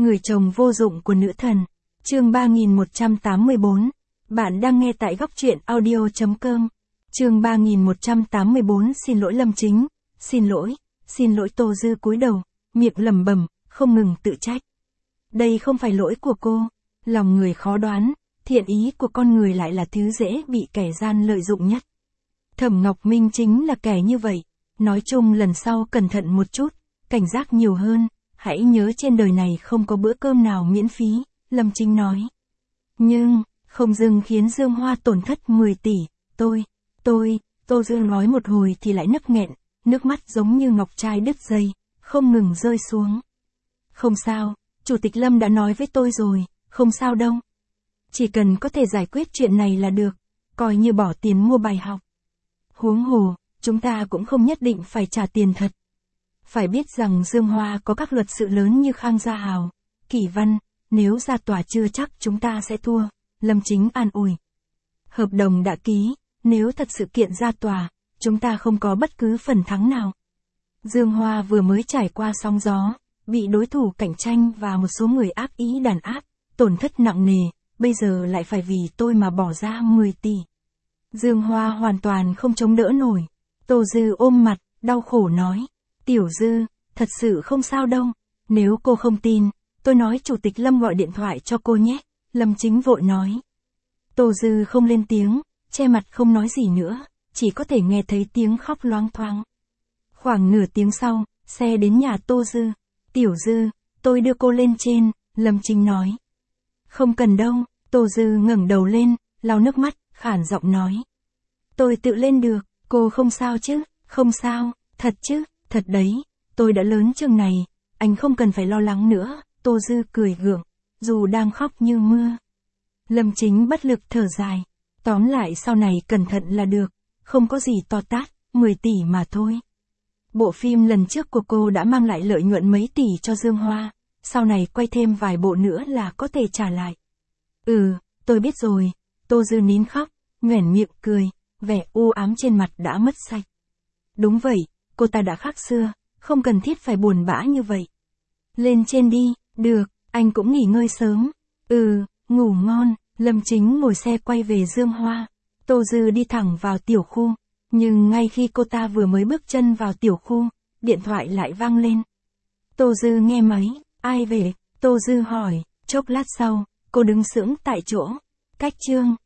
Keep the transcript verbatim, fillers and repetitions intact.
Người chồng vô dụng của nữ thần. Chương ba nghìn một trăm tám mươi bốn. Bạn đang nghe tại góc truyện audio chấm com. Chương ba nghìn một trăm tám mươi bốn. Xin lỗi Lâm Chính. Xin lỗi, xin lỗi. Tô Dư cúi đầu, miệng lẩm bẩm, không ngừng tự trách. Đây không phải lỗi của cô. Lòng người khó đoán, thiện ý của con người lại là thứ dễ bị kẻ gian lợi dụng nhất. Thẩm Ngọc Minh chính là kẻ như vậy. Nói chung lần sau cẩn thận một chút, cảnh giác nhiều hơn, hãy nhớ trên đời này không có bữa cơm nào miễn phí, Lâm Chính nói. Nhưng, không dừng khiến Dương Hoa tổn thất mười tỷ, tôi, tôi, Tô Dư nói một hồi thì lại nấc nghẹn, nước mắt giống như ngọc trai đứt dây, không ngừng rơi xuống. Không sao, Chủ tịch Lâm đã nói với tôi rồi, không sao đâu. Chỉ cần có thể giải quyết chuyện này là được, coi như bỏ tiền mua bài học. Huống hồ, chúng ta cũng không nhất định phải trả tiền thật. Phải biết rằng Dương Hoa có các luật sự lớn như Khang Gia Hào, Kỷ Văn, nếu ra tòa chưa chắc chúng ta sẽ thua, Lâm Chính an ủi. Hợp đồng đã ký, nếu thật sự kiện ra tòa, chúng ta không có bất cứ phần thắng nào. Dương Hoa vừa mới trải qua sóng gió, bị đối thủ cạnh tranh và một số người ác ý đàn áp, tổn thất nặng nề, bây giờ lại phải vì tôi mà bỏ ra mười tỷ. Dương Hoa hoàn toàn không chống đỡ nổi. Tô Dư ôm mặt, đau khổ nói. Tiểu Dư, thật sự không sao đâu. Nếu cô không tin, tôi nói Chủ tịch Lâm gọi điện thoại cho cô nhé. Lâm Chính vội nói. Tô Dư không lên tiếng, che mặt không nói gì nữa, chỉ có thể nghe thấy tiếng khóc loáng thoáng. Khoảng nửa tiếng sau, xe đến nhà Tô Dư. Tiểu Dư, tôi đưa cô lên trên, Lâm Chính nói. Không cần đâu, Tô Dư ngẩng đầu lên, lau nước mắt, khản giọng nói. Tôi tự lên được, cô không sao chứ, không sao, thật chứ, thật đấy, tôi đã lớn chừng này, anh không cần phải lo lắng nữa, Tô Dư cười gượng, dù đang khóc như mưa. Lâm Chính bất lực thở dài, tóm lại sau này cẩn thận là được, không có gì to tát, mười tỷ mà thôi. Bộ phim lần trước của cô đã mang lại lợi nhuận mấy tỷ cho Dương Hoa, sau này quay thêm vài bộ nữa là có thể trả lại. Ừ, tôi biết rồi, Tô Dư nín khóc, nhoẻn miệng cười, vẻ u ám trên mặt đã mất sạch. Đúng vậy, cô ta đã khác xưa, không cần thiết phải buồn bã như vậy. Lên trên đi, được, anh cũng nghỉ ngơi sớm. Ừ, ngủ ngon, Lâm Chính ngồi xe quay về Dương Hoa. Tô Dư đi thẳng vào tiểu khu, nhưng ngay khi cô ta vừa mới bước chân vào tiểu khu, điện thoại lại vang lên. Tô Dư nghe máy, ai về, Tô Dư hỏi, chốc lát sau, cô đứng sững tại chỗ. Cách Trương,